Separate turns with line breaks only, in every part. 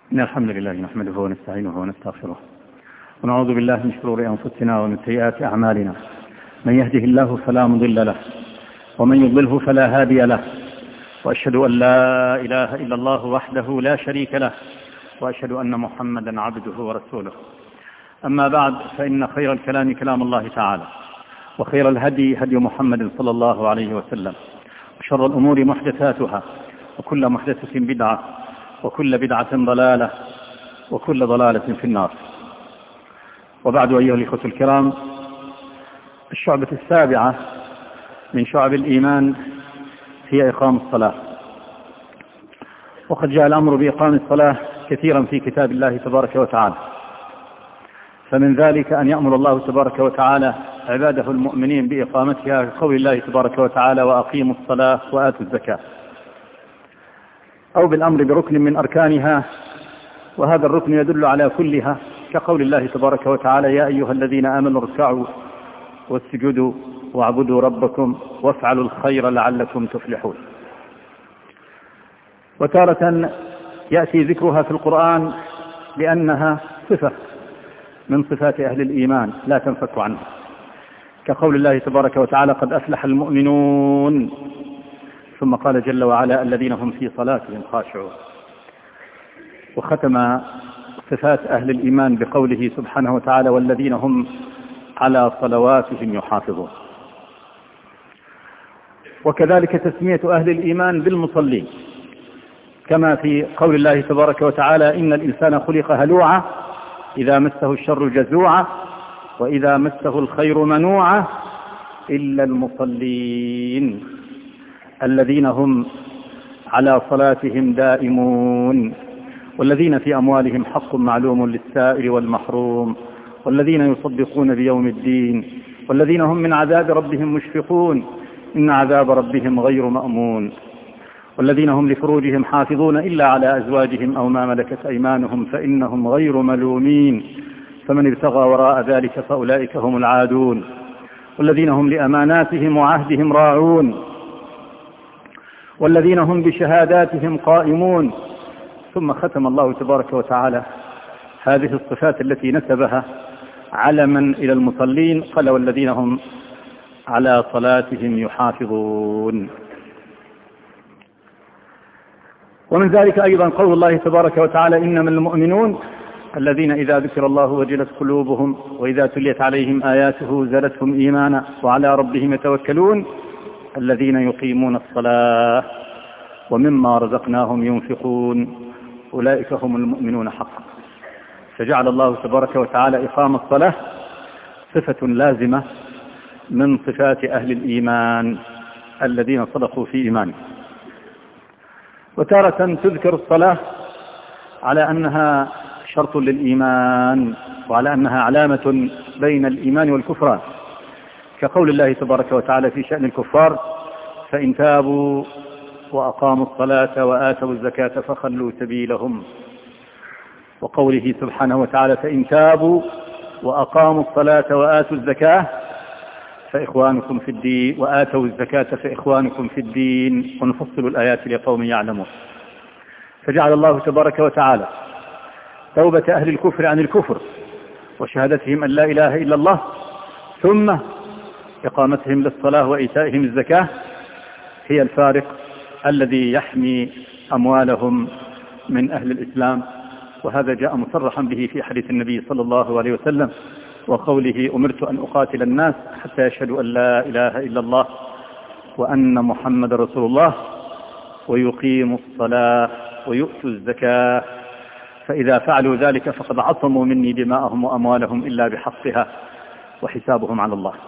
إن الحمد لله نحمده ونستعينه ونستغفره ونعوذ بالله من شرور أنفسنا ومن سيئات أعمالنا. من يهده الله فلا مضل له ومن يضلله فلا هادي له، وأشهد أن لا إله إلا الله وحده لا شريك له، وأشهد أن محمدا عبده ورسوله. أما بعد، فإن خير الكلام كلام الله تعالى، وخير الهدي هدي محمد صلى الله عليه وسلم، وشر الأمور محدثاتها، وكل محدثة بدعة، وكل بدعة ضلالة، وكل ضلالة في النار. وبعد، أيها الإخوة الكرام، الشعبة السابعة من شعب الإيمان هي إقام الصلاة. وقد جاء الأمر بإقام الصلاة كثيرا في كتاب الله تبارك وتعالى، فمن ذلك أن يأمر الله تبارك وتعالى عباده المؤمنين بإقامتها كقول الله تبارك وتعالى: وأقيموا الصلاة وآتوا الزكاة، أو بالأمر بركن من أركانها، وهذا الركن يدل على كلها، كقول الله تبارك وتعالى: يا أيها الذين آمنوا اركعوا واسجدوا واعبدوا ربكم وافعلوا الخير لعلكم تفلحون. وتارة يأتي ذكرها في القرآن لأنها صفة من صفات أهل الإيمان لا تنفك عنها، كقول الله تبارك وتعالى: قد أفلح المؤمنون، ثم قال جل وعلا: الذين هم في صلاتهم خاشعون. وختم صفات أهل الإيمان بقوله سبحانه وتعالى: والذين هم على صلواتهم يحافظون. وكذلك تسمية أهل الإيمان بالمصلين، كما في قول الله تبارك وتعالى: إن الإنسان خلق هلوعا إذا مسه الشر جزوعا وإذا مسه الخير منوعا إلا المصلين الذين هم على صلاتهم دائمون، والذين في أموالهم حق معلوم للسائل والمحروم، والذين يصدقون بيوم الدين، والذين هم من عذاب ربهم مشفقون، إن عذاب ربهم غير مأمون، والذين هم لفروجهم حافظون إلا على أزواجهم أو ما ملكت أيمانهم فإنهم غير ملومين، فمن ابتغى وراء ذلك فأولئك هم العادون، والذين هم لأماناتهم وعهدهم راعون، والذين هم بشهاداتهم قائمون. ثم ختم الله تبارك وتعالى هذه الصفات التي نسبها علما إلى المصلين، قال: والذين هم على صلاتهم يحافظون. ومن ذلك أيضا قول الله تبارك وتعالى: إنما المؤمنون الذين إذا ذكر الله وجلت قلوبهم وإذا تليت عليهم آياته زادتهم إيمانا وعلى ربهم يتوكلون الذين يقيمون الصلاة ومما رزقناهم ينفقون أولئك هم المؤمنون حقا. فجعل الله تبارك وتعالى إقام الصلاة صفة لازمة من صفات أهل الإيمان الذين صدقوا في إيمانهم. وتارة تذكر الصلاة على أنها شرط للإيمان، وعلى أنها علامة بين الإيمان والكفران، كقول الله تبارك وتعالى في شأن الكفار: فإن تابوا وأقاموا الصلاة وآتوا الزكاة فخلوا سبيلهم. وقوله سبحانه وتعالى: فإن تابوا وأقاموا الصلاة وآتوا الزكاة فإخوانكم في الدين وآتوا الزكاة فإخوانكم في الدين، ونفصل الآيات لقوم يعلمون. فجعل الله تبارك وتعالى توبة أهل الكفر عن الكفر وشهادتهم أن لا إله إلا الله، ثم إقامتهم للصلاة وإيتائهم الزكاة هي الفارق الذي يحمي أموالهم من أهل الإسلام. وهذا جاء مصرحا به في حديث النبي صلى الله عليه وسلم، وقوله: أمرت أن أقاتل الناس حتى يشهدوا أن لا إله إلا الله وأن محمد رسول الله ويقيموا الصلاة ويؤتوا الزكاة، فإذا فعلوا ذلك فقد عصموا مني دماءهم وأموالهم إلا بحقها وحسابهم على الله.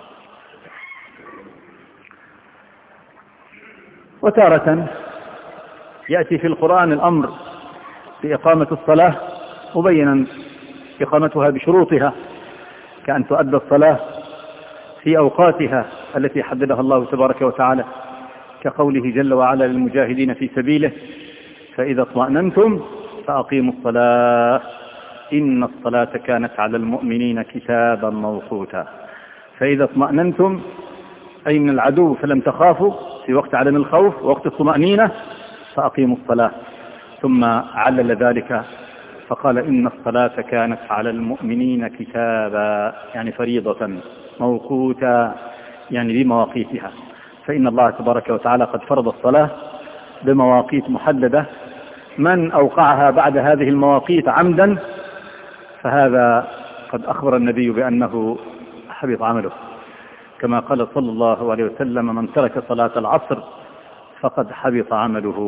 وتارة يأتي في القرآن الأمر بإقامة الصلاة مبينا إقامتها بشروطها، كأن تؤدى الصلاة في أوقاتها التي حددها الله تبارك وتعالى، كقوله جل وعلا للمجاهدين في سبيله: فإذا اطمأننتم فأقيموا الصلاة إن الصلاة كانت على المؤمنين كتابا موقوتا. فإذا اطمأننتم أي من العدو فلم تخافوا في وقت عدم الخوف ووقت الطمأنينة فأقيموا الصلاة. ثم علل ذلك فقال إن الصلاة كانت على المؤمنين كتابا، يعني فريضة موقوتا، يعني بمواقيتها. فإن الله تبارك وتعالى قد فرض الصلاة بمواقيت محددة، من أوقعها بعد هذه المواقيت عمدا فهذا قد أخبر النبي بأنه حبط عمله، كما قال صلى الله عليه وسلم: من ترك صلاة العصر فقد حبط عمله.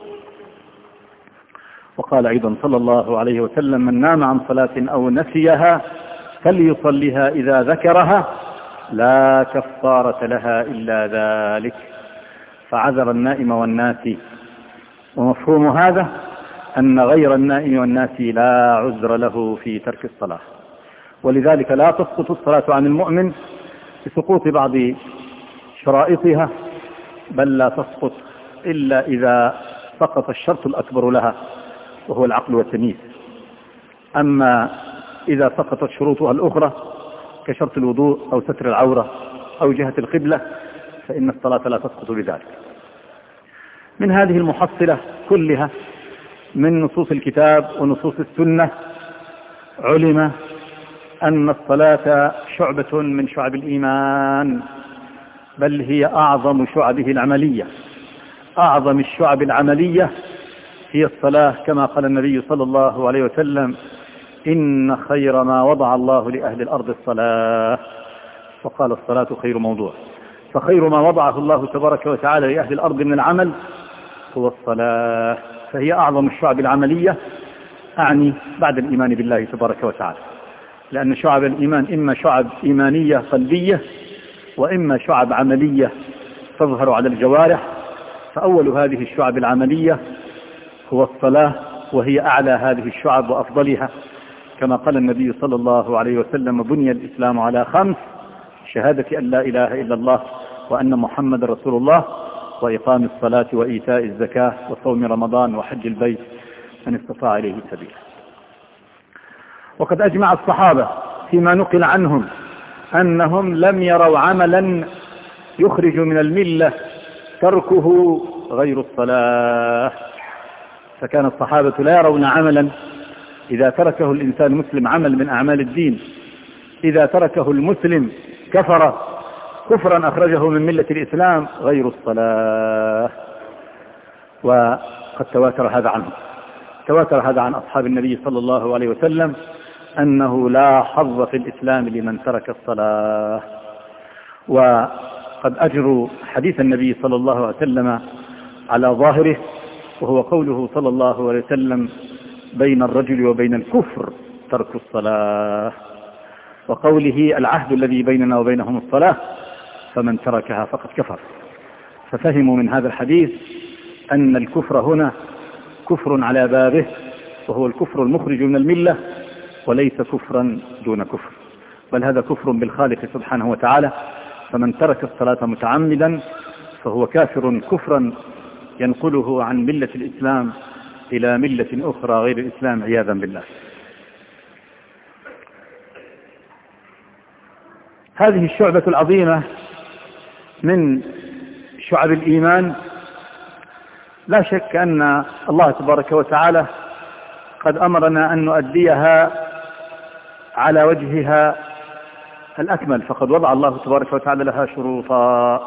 وقال أيضا صلى الله عليه وسلم: من نام عن صلاة أو نسيها فليصليها إذا ذكرها لا كفارة لها إلا ذلك. فعذر النائم والناسي، ومفهوم هذا أن غير النائم والناسي لا عذر له في ترك الصلاة، ولذلك لا تسقط الصلاة عن المؤمن بسقوط بعض شرائطها، بل لا تسقط إلا إذا سقط الشرط الأكبر لها وهو العقل والتمييز. أما إذا سقطت شروطها الأخرى كشرط الوضوء أو ستر العورة أو جهة القبلة فإن الصلاة لا تسقط بذلك. من هذه المحصلة كلها من نصوص الكتاب ونصوص السنة علم أن الصلاة شعبة من شعب الإيمان، بل هي أعظم شعبه العملية. أعظم الشعب العملية هي الصلاة، كما قال النبي صلى الله عليه وسلم: إن خير ما وضع الله لأهل الأرض الصلاة. وقال: الصلاة خير موضوع. فخير ما وضعه الله تبارك وتعالى لأهل الأرض من العمل هو الصلاة، فهي أعظم الشعب العملية، أعني بعد الإيمان بالله تبارك وتعالى، لأن شعب الإيمان إما شعب إيمانية قلبية وإما شعب عملية تظهر على الجوارح. فأول هذه الشعب العملية هو الصلاة، وهي أعلى هذه الشعب وأفضلها، كما قال النبي صلى الله عليه وسلم: بني الإسلام على 5: شهادة أن لا إله إلا الله وأن محمد رسول الله، وإقام الصلاة وإيتاء الزكاة وصوم رمضان وحج البيت من استطاع إليه سبيلا. وقد أجمع الصحابة فيما نقل عنهم أنهم لم يروا عملا يخرج من الملة تركه غير الصلاة. فكان الصحابة لا يرون عملا إذا تركه الإنسان مسلم، عمل من أعمال الدين إذا تركه المسلم كفر كفرا أخرجه من ملة الإسلام غير الصلاة. وقد تواتر هذا عنه، تواتر هذا عن أصحاب النبي صلى الله عليه وسلم أنه لا حظ في الإسلام لمن ترك الصلاة. وقد أجروا حديث النبي صلى الله عليه وسلم على ظاهره، وهو قوله صلى الله عليه وسلم: بين الرجل وبين الكفر ترك الصلاة، وقوله: العهد الذي بيننا وبينهم الصلاة فمن تركها فقد كفر. ففهموا من هذا الحديث أن الكفر هنا كفر على بابه، وهو الكفر المخرج من الملة، وليس كفرا دون كفر، بل هذا كفر بالخالق سبحانه وتعالى. فمن ترك الصلاة متعمدا فهو كافر كفرا ينقله عن ملة الإسلام إلى ملة أخرى غير الإسلام عياذا بالله. هذه الشعبة العظيمة من شعب الإيمان لا شك أن الله تبارك وتعالى قد أمرنا أن نؤديها على وجهها الأكمل، فقد وضع الله تبارك وتعالى لها شروطا،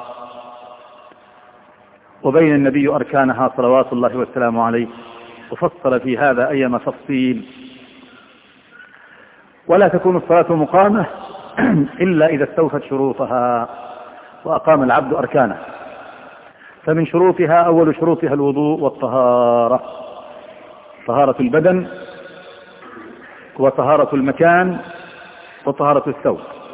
وبين النبي أركانها صلوات الله والسلام عليه، وفصل في هذا أيما تفصيل. ولا تكون الصلاة مقامة إلا إذا استوفت شروطها وأقام العبد أركانه. فمن شروطها أول شروطها الوضوء والطهارة، طهارة البدن وطهارة المكان وطهارة الثوب.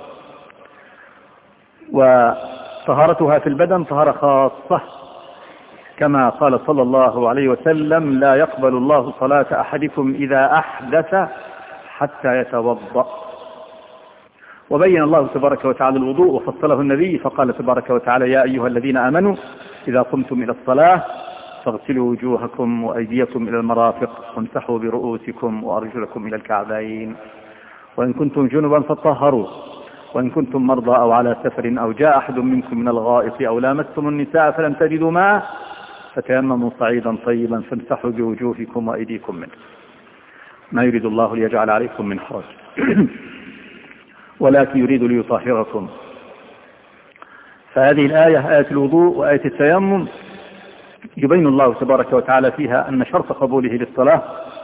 وطهارتها في البدن طهارة خاصة، كما قال صلى الله عليه وسلم: لا يقبل الله صلاة أحدكم إذا أحدث حتى يتوضأ. وبين الله تبارك وتعالى الوضوء وفصله النبي، فقال تبارك وتعالى: يا أيها الذين آمنوا إذا قمتم إلى الصلاة فاغسلوا وجوهكم وأيديكم إلى المرافق وامسحوا برؤوسكم وأرجلكم إلى الكعبين، وإن كنتم جنبا فطهروا، وإن كنتم مرضى أو على سفر أو جاء أحد منكم من الغائط أو لامستم النساء فلم تجدوا ماء فتيمموا صعيدا طيبا فامسحوا بوجوهكم وأيديكم منه ما يريد الله ليجعل عليكم من حرج ولكن يريد ليطهركم. فهذه الآية آية الوضوء وآية التيمم يبين الله تبارك وتعالى فيها أن شرط قبوله للصلاة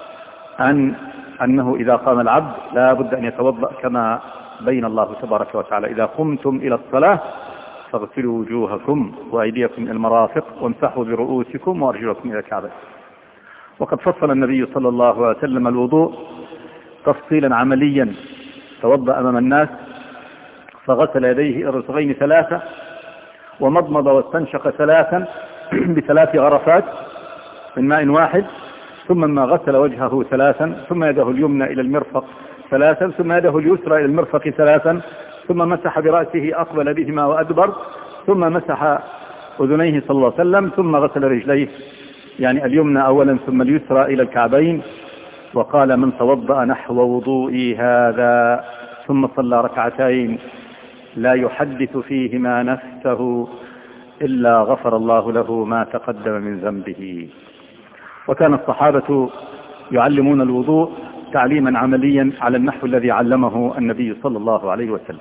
أنه إذا قام العبد لا بد أن يتوضأ كما بين الله تبارك وتعالى إذا قمتم إلى الصلاة فاغسلوا وجوهكم وأيديكم إلى المرافق وامسحوا برؤوسكم وأرجلكم إلى الكعبين. وقد فصل النبي صلى الله عليه وسلم الوضوء تفصيلا عمليا، توضأ أمام الناس فغسل يديه إلى الرسغين 3 ومضمض واستنشق 3 ب3 غرفات من ماء واحد، ثم ما غسل وجهه 3 ثم يده اليمنى إلى المرفق 3 ثم يده اليسرى إلى المرفق 3 ثم مسح برأسه أقبل بهما وأدبر ثم مسح أذنيه صلى الله عليه وسلم ثم غسل رجليه يعني اليمنى أولا ثم اليسرى إلى الكعبين. وقال من توضأ نحو وضوئي هذا ثم صلى ركعتين لا يحدث فيهما نفسه إلا غفر الله له ما تقدم من ذنبه. وكان الصحابة يعلمون الوضوء تعليما عمليا على النحو الذي علمه النبي صلى الله عليه وسلم.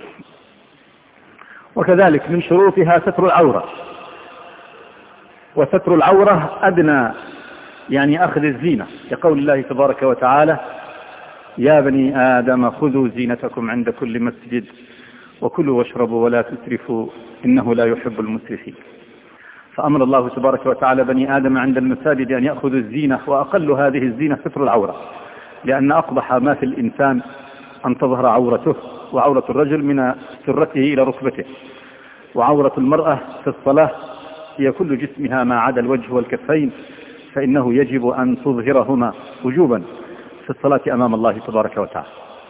وكذلك من شروطها ستر العورة، وستر العورة أدنى يعني أخذ الزينة، كقول الله تبارك وتعالى يا بني آدم خذوا زينتكم عند كل مسجد وكلوا واشربوا ولا تسرفوا إنه لا يحب المسرفين. فأمر الله تبارك وتعالى بني آدم عند المساجد أن يأخذوا الزينة، وأقل هذه الزينة ستر العورة، لأن أقبح ما في الإنسان أن تظهر عورته، وعورة الرجل من سرته إلى ركبته، وعورة المرأة في الصلاة هي كل جسمها ما عدا الوجه والكفين، فإنه يجب أن تظهرهما وجوبا في الصلاة أمام الله تبارك وتعالى.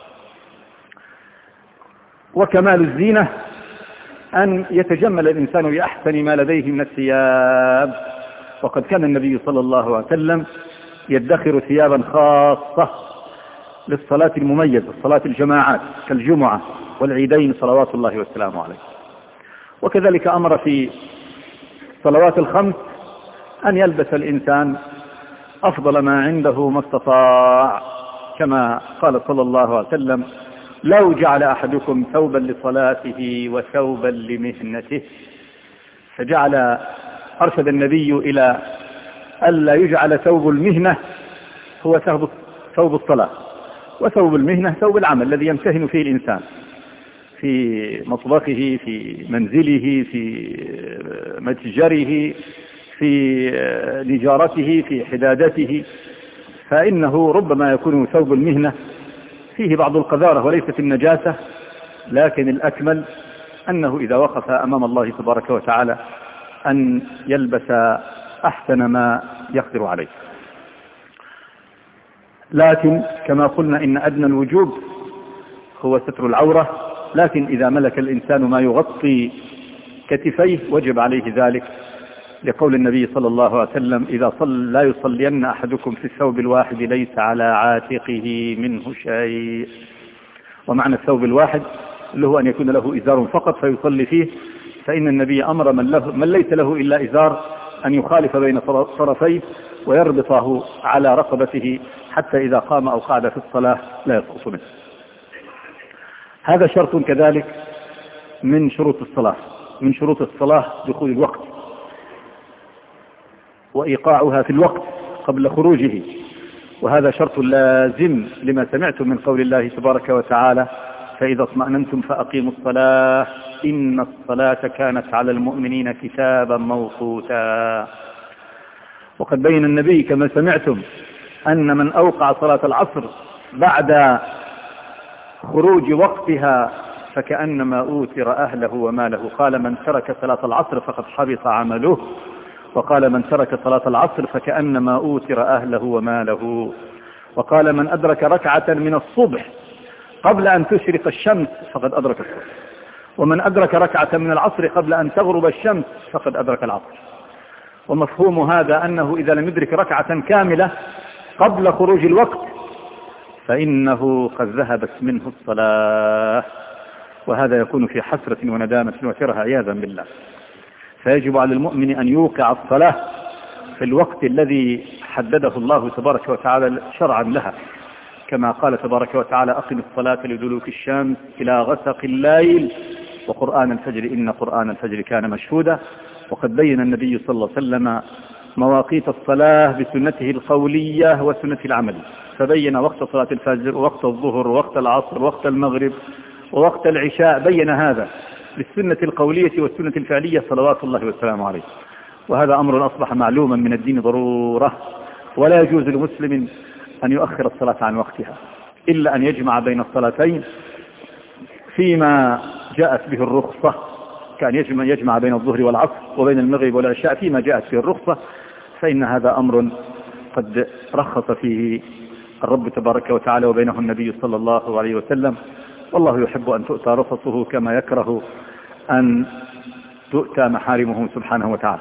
وكمال الزينة أن يتجمل الإنسان بأحسن ما لديه من الثياب، وقد كان النبي صلى الله عليه وسلم يدخر ثيابا خاصة للصلاة المميزة، صلاة الجماعات كالجمعة والعيدين صلوات الله والسلام عليه. وكذلك أمر في الصلوات الخمس أن يلبس الإنسان أفضل ما عنده ما استطاع، كما قال صلى الله عليه وسلم لو جعل أحدكم ثوبا لصلاته وثوبا لمهنته، فجعل أرشد النبي إلى ألا يجعل ثوب المهنة هو ثوب الصلاة، وثوب المهنة ثوب العمل الذي يمتهن فيه الإنسان في مطبخه في منزله في متجره في نجارته في حدادته، فإنه ربما يكون ثوب المهنة فيه بعض القذارة وليست النجاسة، لكن الأكمل أنه إذا وقف أمام الله تبارك وتعالى أن يلبس أحسن ما يقدر عليه. لكن كما قلنا إن أدنى الوجوب هو ستر العورة، لكن إذا ملك الإنسان ما يغطي كتفيه وجب عليه ذلك، لقول النبي صلى الله عليه وسلم إذا لا يصلين أحدكم في الثوب الواحد ليس على عاتقه منه شيء. ومعنى الثوب الواحد اللي هو أن يكون له إزار فقط فيصلي فيه، فإن النبي أمر من ليس له إلا إزار أن يخالف بين طرفيه ويربطه على رقبته حتى إذا قام أو قعد في الصلاة لا يسقط منه. هذا شرط كذلك من شروط الصلاة. من شروط الصلاة دخول الوقت وإيقاعها في الوقت قبل خروجه، وهذا شرط لازم لما سمعتم من قول الله تبارك وتعالى فإذا اطمأننتم فأقيموا الصلاة إن الصلاة كانت على المؤمنين كتابا موقوتا. وقد بين النبي كما سمعتم أن من أوقع صلاة العصر بعد خروج وقتها فكأنما أوتر أهله وماله. قال من ترك صلاة العصر فقد حبط عمله، وقال من ترك صلاة العصر فكأنما أوتر أهله وماله. وقال من أدرك ركعة من الصبح قبل أن تشرق الشمس فقد أدرك الصبح، ومن أدرك ركعة من العصر قبل أن تغرب الشمس فقد أدرك العصر. ومفهوم هذا أنه إذا لم يدرك ركعة كاملة قبل خروج الوقت فإنه قد ذهبت منه الصلاة، وهذا يكون في حسرة وندامة وكره عياذا بالله. فيجب على المؤمن أن يوقع الصلاة في الوقت الذي حدده الله تبارك وتعالى شرعا لها، كما قال تبارك وتعالى: أقم الصلاة لدلوك الشمس إلى غسق الليل وقرآن الفجر إن قرآن الفجر كان مشهودا. وقد بين النبي صلى الله عليه وسلم مواقيت الصلاة بسنته القولية وسنته العملية، فبين وقت صلاة الفجر ووقت الظهر ووقت العصر ووقت المغرب ووقت العشاء، بين هذا بالسنة القولية والسنة الفعلية صلوات الله والسلام عليه. وهذا أمر أصبح معلوما من الدين ضرورة، ولا يجوز لمسلم أن يؤخر الصلاة عن وقتها إلا أن يجمع بين الصلاتين فيما جاءت به الرخصة، كان يجمع بين الظهر والعصر وبين المغرب والعشاء فيما جاءت به الرخصة، فإن هذا أمر قد رخص فيه الرب تبارك وتعالى وبينه النبي صلى الله عليه وسلم. والله يحب أن تؤتى رخصه كما يكره أن تؤتى محارمه سبحانه وتعالى.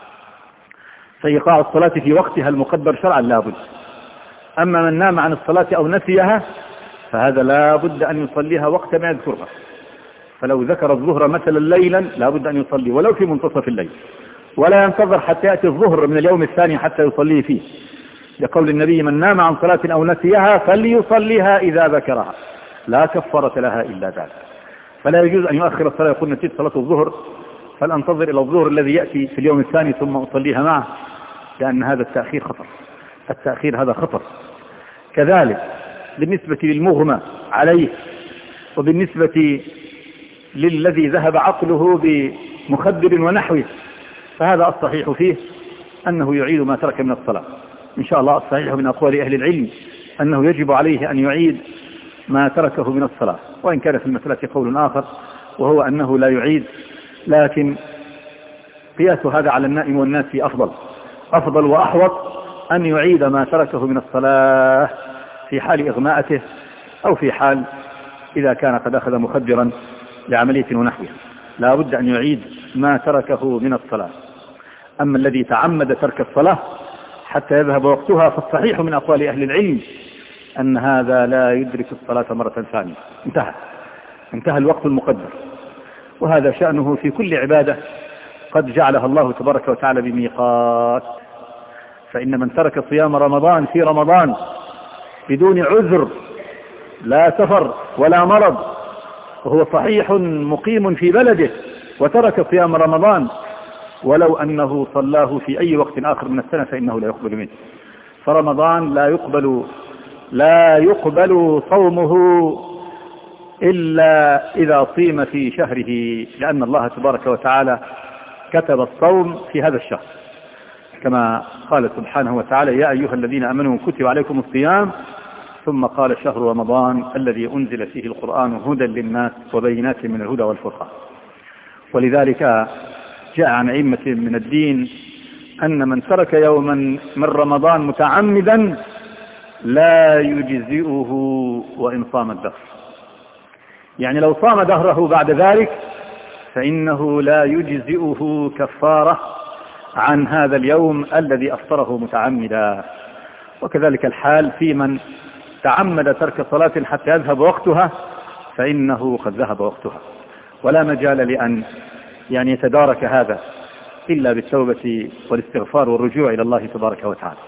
فإيقاع الصلاة في وقتها المقدر شرعا لا بد. أما من نام عن الصلاة أو نسيها فهذا لا بد أن يصليها وقت ما يذكرها. فلو ذكر الظهر مثلا ليلا لا بد أن يصلي ولو في منتصف الليل، ولا ينتظر حتى يأتي الظهر من اليوم الثاني حتى يصليه فيه، لقول النبي: من نام عن صلاة أو نسيها فليصليها إذا ذكرها لا كفارة لها إلا ذلك. فلا يجوز أن يؤخر الصلاة، يقول: نسيت صلاة الظهر فلأنتظر إلى الظهر الذي يأتي في اليوم الثاني ثم أصليها معه، لأن هذا التأخير خطر. التأخير هذا خطر. كذلك بالنسبة للمغمى عليه، وبالنسبة للذي ذهب عقله بمخدر ونحوه، فهذا الصحيح فيه أنه يعيد ما ترك من الصلاة إن شاء الله. الصحيح من أقوال أهل العلم أنه يجب عليه أن يعيد ما تركه من الصلاة، وإن كان في المسألة قول آخر وهو أنه لا يعيد، لكن قياس هذا على النائم والناس أفضل وأحوط أن يعيد ما تركه من الصلاة في حال إغماءته أو في حال إذا كان قد أخذ مخدرا لعملية ونحوها، لا بد أن يعيد ما تركه من الصلاة. أما الذي تعمد ترك الصلاة حتى يذهب وقتها فالصحيح من أقوال أهل العلم أن هذا لا يدرك الصلاة مرة ثانية، انتهى الوقت المقدر. وهذا شأنه في كل عبادة قد جعلها الله تبارك وتعالى بميقات. فإن من ترك صيام رمضان في رمضان بدون عذر، لا سفر ولا مرض، وهو صحيح مقيم في بلده وترك صيام رمضان ولو أنه صلاه في أي وقت آخر من السنة فإنه لا يقبل منه. فرمضان لا يقبل صومه إلا إذا صيم في شهره، لأن الله تبارك وتعالى كتب الصوم في هذا الشهر، كما قال سبحانه وتعالى: يا أيها الذين آمنوا كتب عليكم الصيام، ثم قال: شهر رمضان الذي أنزل فيه القرآن هدى للناس وبينات من الهدى والفرقان. ولذلك جاء عن أئمة من الدين أن من ترك يوما من رمضان متعمدا لا يجزئه وإن صام الدهر، يعني لو صام دهره بعد ذلك فإنه لا يجزئه كفارة عن هذا اليوم الذي أفطره متعمدا. وكذلك الحال في من تعمد ترك صلاة حتى يذهب وقتها فإنه قد ذهب وقتها، ولا مجال لأن يتدارك هذا إلا بالتوبة والاستغفار والرجوع إلى الله تبارك وتعالى.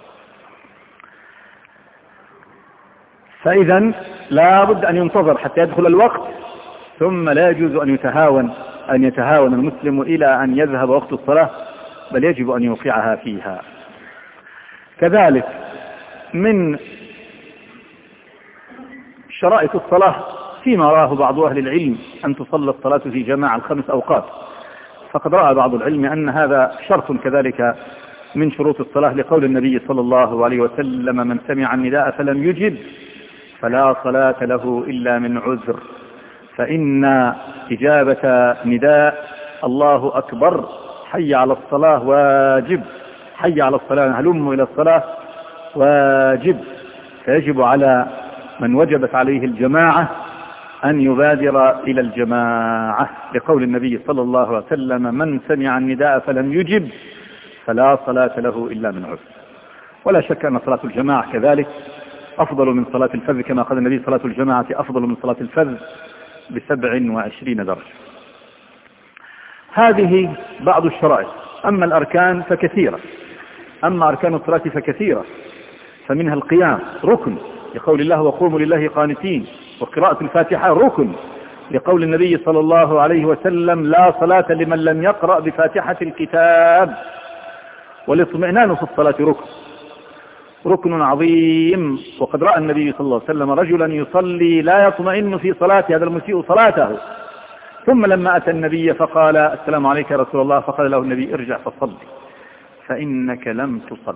فإذا لا بد أن ينتظر حتى يدخل الوقت، ثم لا يجوز أن يتهاون المسلم إلى أن يذهب وقت الصلاة، بل يجب أن يوقعها فيها. كذلك من شرائط الصلاة فيما راه بعض أهل العلم أن تصلى الصلاة في جماعة 5 أوقات، فقد رأى بعض العلم أن هذا شرط كذلك من شروط الصلاة، لقول النبي صلى الله عليه وسلم: من سمع النداء فلم يجب فلا صلاة له إلا من عذر. فإن إجابة نداء الله أكبر حي على الصلاة واجب، حي على الصلاة هلموا إلى الصلاة واجب، فيجب على من وجبت عليه الجماعة أن يبادر إلى الجماعة، لقول النبي صلى الله عليه وسلم: من سمع النداء فلم يجب فلا صلاة له إلا من عذر. ولا شك أن صلاة الجماعة كذلك أفضل من صلاة الفذ، كما قال النبي: صلاة الجماعة أفضل من صلاة الفذ ب27 درجة. هذه بعض الشرائط. أما الأركان فكثيرة، أما أركان الصلاة فكثيرة، فمنها القيام ركن لقول الله وقوموا لله قانتين، وقراءة الفاتحة ركن لقول النبي صلى الله عليه وسلم لا صلاة لمن لم يقرأ بفاتحة الكتاب. والاطمئنان في الصلاة ركن عظيم. وقد رأى النبي صلى الله عليه وسلم رجلا يصلي لا يطمئن في صلاته، هذا المسيء صلاته، ثم لما أتى النبي فقال السلام عليك يا رسول الله، فقال له النبي ارجع فصلي فإنك لم تصل.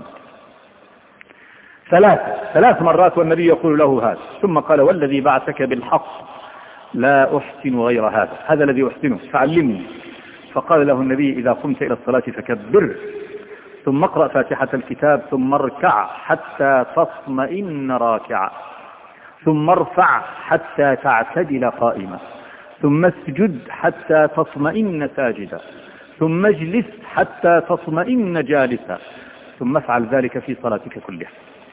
ثلاث مرات والنبي يقول له هذا، ثم قال والذي بعثك بالحق لا أحسن غير هذا الذي أحسنه فعلمني. فقال له النبي إذا قمت إلى الصلاة فكبر، ثم اقرأ فاتحة الكتاب، ثم اركع حتى تطمئن راكعا، ثم ارفع حتى تعتدل قائما، ثم اسجد حتى تطمئن ساجدا، ثم اجلس حتى تطمئن جالسا، ثم افعل ذلك في صلاتك كلها.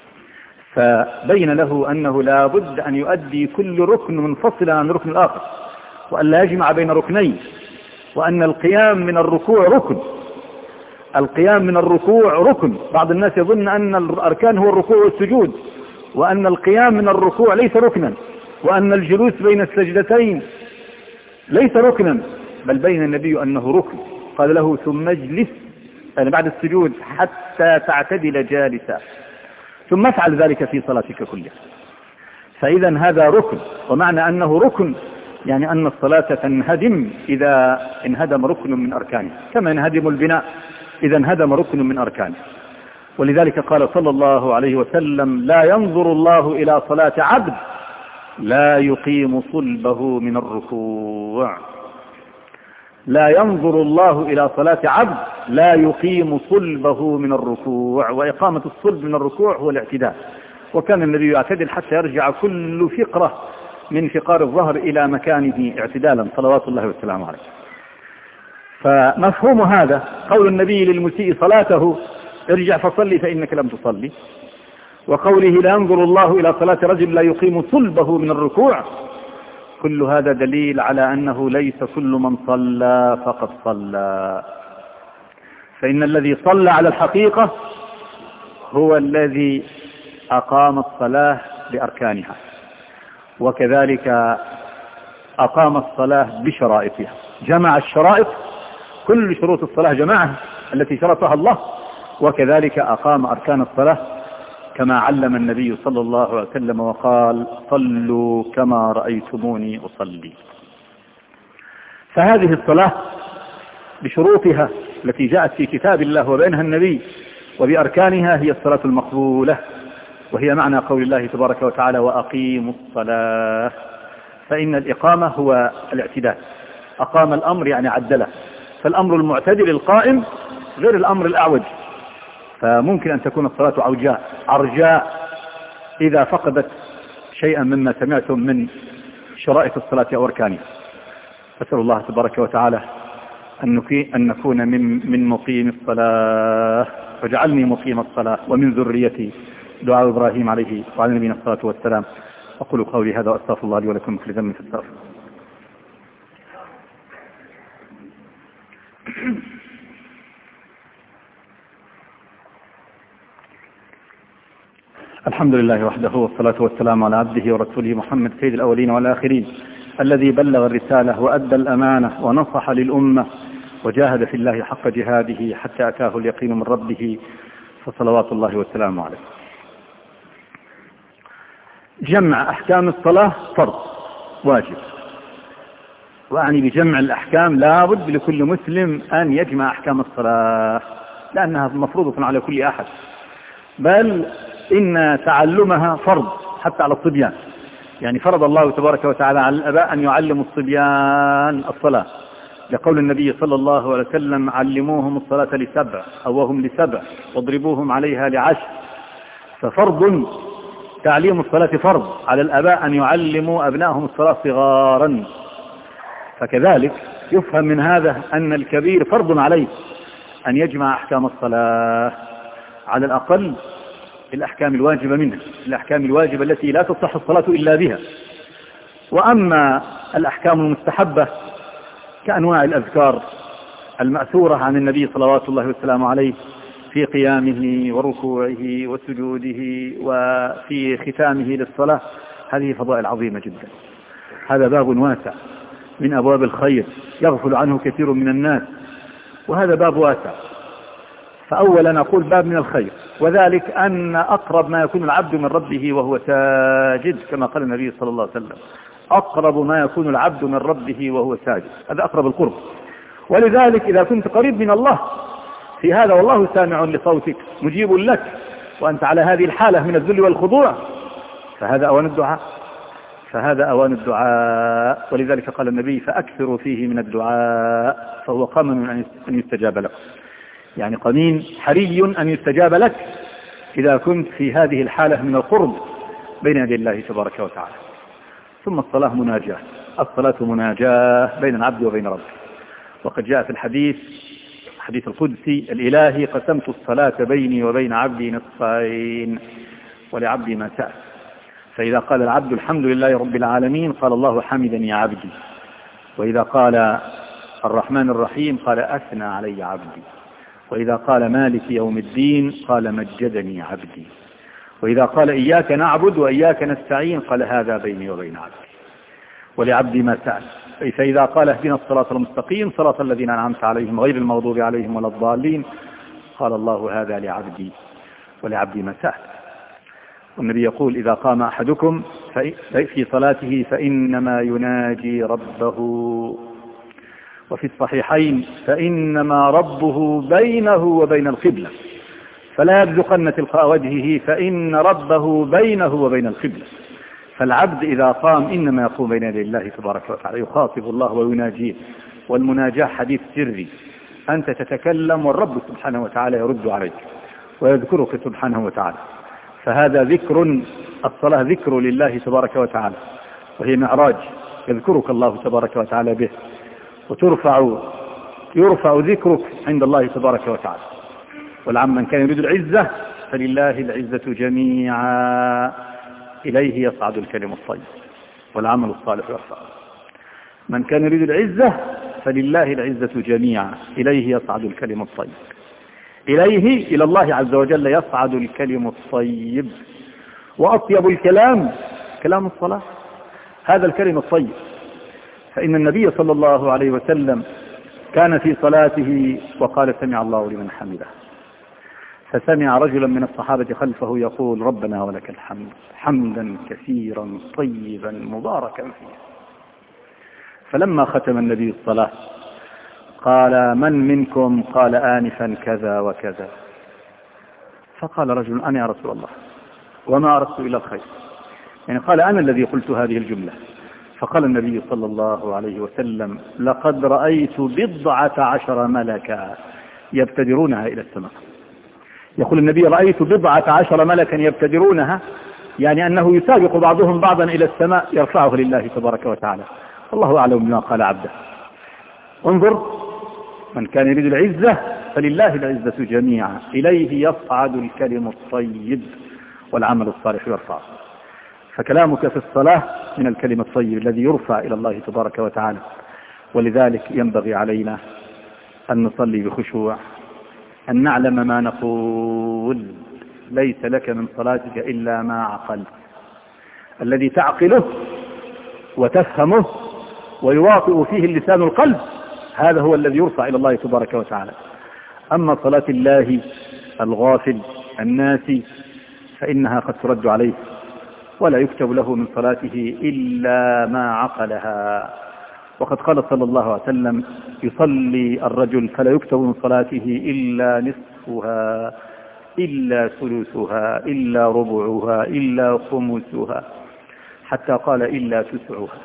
فبين له أنه لا بد أن يؤدي كل ركن منفصلا عن الركن الآخر، وأن لا يجمع بين ركنين، وأن القيام من الركوع ركن. القيام من الركوع ركن. بعض الناس يظن أن الأركان هو الركوع والسجود، وأن القيام من الركوع ليس ركنا، وأن الجلوس بين السجدتين ليس ركنا، بل بين النبي أنه ركن. قال له ثم اجلس يعني بعد السجود حتى تعتدل جالسا، ثم افعل ذلك في صلاتك كلها. فإذا هذا ركن، ومعنى أنه ركن يعني أن الصلاة تنهدم إذا انهدم ركن من أركانه، كما ينهدم البناء إذا انهدم ركن من أركانه. ولذلك قال صلى الله عليه وسلم لا ينظر الله إلى صلاة عبد لا يقيم صلبه من الركوع. لا ينظر الله إلى صلاة عبد لا يقيم صلبه من الركوع. وإقامة الصلب من الركوع هو الاعتدال، وكان النبي يعتدل حتى يرجع كل فقرة من فقار الظهر إلى مكانه اعتدالا صلوات الله والسلام عليه. فمفهوم هذا قول النبي للمسيء صلاته ارجع فصلي فإنك لم تصلي، وقوله لا ينظر الله إلى صلاة رجل لا يقيم صلبه من الركوع، كل هذا دليل على أنه ليس كل من صلى فقد صلى، فإن الذي صلى على الحقيقة هو الذي أقام الصلاة بأركانها، وكذلك أقام الصلاة بشرائطها، جمع الشرائط، كل شروط الصلاة جمعها التي شرطها الله، وكذلك أقام أركان الصلاة كما علم النبي صلى الله عليه وسلم وقال صلوا كما رأيتموني أصلي. فهذه الصلاة بشروطها التي جاءت في كتاب الله وبينها النبي وبأركانها هي الصلاة المقبولة، وهي معنى قول الله تبارك وتعالى وأقيموا الصلاة. فإن الإقامة هو الاعتدال، أقام الأمر يعني عدله، فالأمر المعتدل القائم غير الأمر الأعوج. فممكن أن تكون الصلاة عرجاء إذا فقدت شيئا مما سمعتم من شرائط الصلاة أو أركانها. أسأل الله تبارك وتعالى أن نكون من مقيم الصلاة، واجعلني مقيم الصلاة ومن ذريتي، دعاء إبراهيم عليه وعلى نبينا الصلاة والسلام. أقول قولي هذا وأستغفر الله لي ولكم كل ذنب فاستغفروه. الحمد لله وحده والصلاة والسلام على عبده ورسوله محمد سيد الأولين والآخرين، الذي بلغ الرسالة وأدى الأمانة ونصح للأمة وجاهد في الله حق جهاده حتى أتاه اليقين من ربه، فصلوات الله والسلام عليه. جمع أحكام الصلاة فرض واجب، وأعني بجمع الأحكام لا بد لكل مسلم أن يجمع أحكام الصلاة، لأنها مفروضة على كل أحد، بل إن تعلمها فرض حتى على الصبيان. يعني فرض الله تبارك وتعالى على الآباء أن يعلموا الصبيان الصلاة، لقول النبي صلى الله عليه وسلم علموهم الصلاة ل7 أو وهم ل7 واضربوهم عليها ل10. ففرض تعليم الصلاة فرض على الآباء أن يعلموا أبنائهم الصلاة صغارا. فكذلك يفهم من هذا أن الكبير فرض عليه أن يجمع أحكام الصلاة، على الأقل الأحكام الواجبة منها، الأحكام الواجبة التي لا تصح الصلاة إلا بها. وأما الأحكام المستحبة كأنواع الأذكار المأثورة عن النبي صلوات الله والسلام عليه في قيامه وركوعه وسجوده وفي ختامه للصلاة، هذه فضائل عظيمة جدا. هذا باب واسع من أبواب الخير يغفل عنه كثير من الناس، وهذا باب واسع. فأولا نقول باب من الخير، وذلك أن أقرب ما يكون العبد من ربه وهو ساجد، كما قال النبي صلى الله عليه وسلم: أقرب ما يكون العبد من ربه وهو ساجد. هذا أقرب القرب. ولذلك إذا كنت قريب من الله في هذا والله سامع لصوتك مجيب لك، وأنت على هذه الحالة من الذل والخضوع، فهذا أوان الدعاء. ولذلك قال النبي: فأكثروا فيه من الدعاء فهو قمن أن يستجاب لك. يعني قمين حري أن يستجاب لك إذا كنت في هذه الحالة من القرب بين يدي الله تبارك وتعالى. ثم الصلاة مناجاة، الصلاة مناجاة بين العبد وبين ربه. وقد جاء في الحديث القدسي الإلهي: قسمت الصلاة بيني وبين عبدي نصفين ولعبدي ما سأل. فإذا قال العبد الحمد لله رب العالمين قال الله حمدني يا عبدي، وإذا قال الرحمن الرحيم قال أثنى علي عبدي، وإذا قال مالك يوم الدين قال مجدني عبدي، وإذا قال إياك نعبد وإياك نستعين قال هذا بيني وبين عبدي ولعبدي ما سأل. فإذا قال اهدنا الصراط المستقيم صراط الذين أنعمت عليهم غير المغضوب عليهم ولا الضالين قال الله هذا لعبدي ولعبدي ما سأل. والنبي يقول: إذا قام أحدكم في صلاته فإنما يناجي ربه. وفي الصحيحين: فإنما ربه بينه وبين القبلة فلا يبزقن تلقاء وجهه فإن ربه بينه وبين القبلة. فالعبد إذا قام إنما يقوم بين يدي الله تبارك وتعالى، يخاطب الله ويناجيه. والمناجاة حديث سري، أنت تتكلم والرب سبحانه وتعالى يرد عليك ويذكرك سبحانه وتعالى. فهذا ذكر، الصلاة ذكر لله تبارك وتعالى، وهي معراج يذكرك الله تبارك وتعالى به، يرفع ذكرك عند الله تبارك وتعالى. والعم من كان يريد العزة فلله العزة جميعا إليه يصعد الكلم الطيب والعمل الصالح يرفع. من كان يريد العزة فلله العزة جميعا إليه يصعد الكلم الطيب. إلى الله عز وجل يصعد الكلم الطيب. وأطيب الكلام كلام الصلاة، هذا الكلم الطيب. فإن النبي صلى الله عليه وسلم كان في صلاته وقال: سمع الله لمن حمده، فسمع رجلا من الصحابة خلفه يقول: ربنا ولك الحمد حمدا كثيرا طيبا مباركا فيه. فلما ختم النبي الصلاة قال: من منكم قال آنفا كذا وكذا؟ فقال رجل: أنا يا رسول الله، وما أردت إلى الخير. يعني قال: أنا الذي قلت هذه الجملة. فقال النبي صلى الله عليه وسلم: لقد رأيت 19 ملكا يبتدرونها إلى السماء. يقول النبي: رأيت 19 ملكا يبتدرونها، يعني أنه يسابق بعضهم بعضا إلى السماء يرفعه لله تبارك وتعالى. والله أعلم بما قال عبده. انظر: من كان يريد العزة فلله العزة جميعا إليه يصعد الكلم الطيب والعمل الصالح يرفع. فكلامك في الصلاة من الكلم الطيب الذي يرفع إلى الله تبارك وتعالى. ولذلك ينبغي علينا أن نصلي بخشوع، أن نعلم ما نقول. ليس لك من صلاتك إلا ما عقلت. الذي تعقله وتفهمه ويواطئ فيه اللسان القلب، هذا هو الذي يرفع إلى الله تبارك وتعالى. أما صلاة الله الغافل الناسي فإنها قد ترد عليه، ولا يكتب له من صلاته إلا ما عقلها. وقد قال صلى الله عليه وسلم: يصلي الرجل فلا يكتب من صلاته إلا نصفها إلا ثلثها إلا ربعها إلا خمسها، حتى قال إلا تسعها.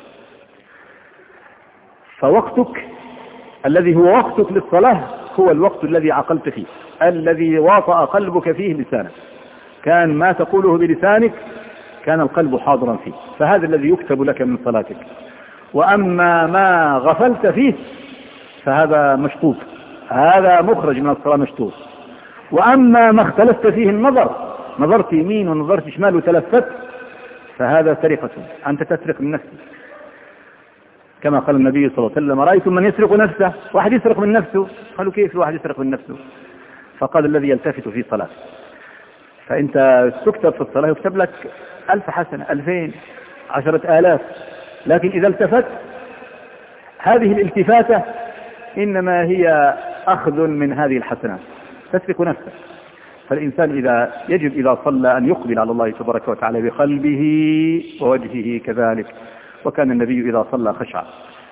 فوقتك الذي هو وقتك للصلاة هو الوقت الذي عقلت فيه، الذي واطأ قلبك فيه لسانك. كان ما تقوله بلسانك كان القلب حاضرا فيه، فهذا الذي يكتب لك من صلاتك. وأما ما غفلت فيه فهذا مشطوب، هذا مخرج من الصلاة مشطوب. وأما ما اختلفت فيه النظر، نظرت يمين ونظرت شمال وتلفت، فهذا سرقة، أنت تسرق من نفسك. كما قال النبي صلى الله عليه وسلم: رأيتم من يسرق نفسه؟ واحد يسرق من نفسه. قالوا: كيف واحد يسرق من نفسه؟ فقال الذي يلتفت في صلاة. فأنت تكتب في الصلاة يكتب لك 1000 حسنة، 2000، 10,000. لكن إذا التفت، هذه الالتفاتة إنما هي أخذ من هذه الحسنات، تسبق نفسه. فالإنسان يجب إذا صلى أن يقبل على الله تبارك وتعالى بقلبه ووجهه كذلك. وكان النبي إذا صلى خشع.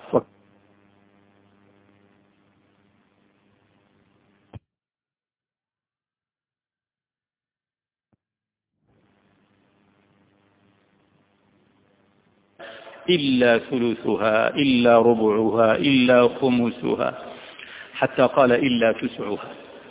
إلا ثلثها إلا ربعها إلا خمسها، حتى قال إلا تسعها.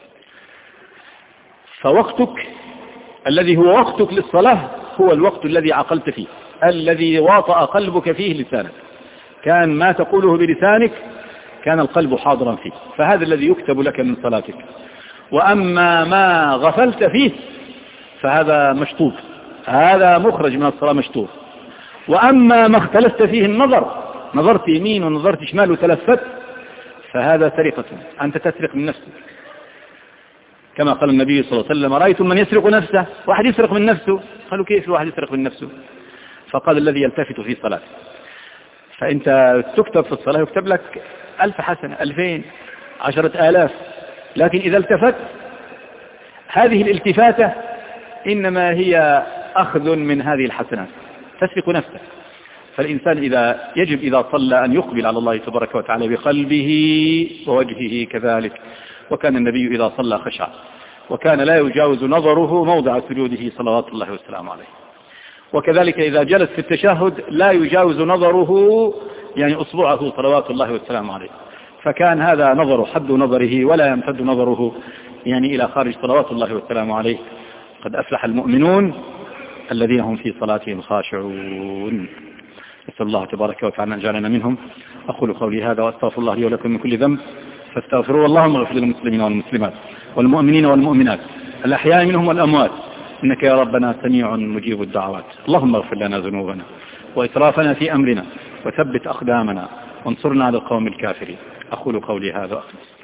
فوقتك الذي هو وقتك للصلاة هو الوقت الذي عقلت فيه، الذي واطأ قلبك فيه لسانك. كان ما تقوله بلسانك كان القلب حاضرا فيه، فهذا الذي يكتب لك من صلاتك. وأما ما غفلت فيه فهذا مشطوب، هذا مخرج من الصلاة مشطوب. وأما ما اختلفت فيه النظر، نظرت يمين ونظرت شمال وتلفت، فهذا سرقة، أنت تسرق من نفسك. كما قال النبي صلى الله عليه وسلم: رأيتم من يسرق نفسه؟ واحد يسرق من نفسه. قالوا: كيف الواحد يسرق من نفسه؟ فقال: الذي يلتفت في صلاة. فأنت تكتب في الصلاة يكتب لك 1000 حسنة، 2000، 10,000. لكن إذا التفت، هذه الالتفاتة إنما هي أخذ من هذه الحسنات، تسبق نفسه. فالإنسان يجب إذا صلى أن يقبل على الله تبارك وتعالى بقلبه ووجهه كذلك. وكان النبي إذا صلى خشع، وكان لا يجاوز نظره موضع سجوده صلوات الله والسلام عليه. وكذلك إذا جلس في التشهد لا يجاوز نظره يعني أصبعه صلوات الله والسلام عليه. فكان هذا نظره حد نظره، ولا يمتد نظره يعني إلى خارج صلوات الله والسلام عليه. قد أفلح المؤمنون الذين هم في صلاتهم خاشعون. نسأل الله تبارك وتعالى أن جعلنا منهم. أقول قولي هذا وأستغفر الله لي ولكم من كل ذنب فاستغفروه. اللهم اغفر للمسلمين والمسلمات والمؤمنين والمؤمنات الأحياء منهم والأموات، إنك يا ربنا سميع مجيب الدعوات. اللهم اغفر لنا ذنوبنا وإسرافنا في أمرنا وثبت أقدامنا وانصرنا على القوم الكافرين. أقول قولي هذا وأخلص.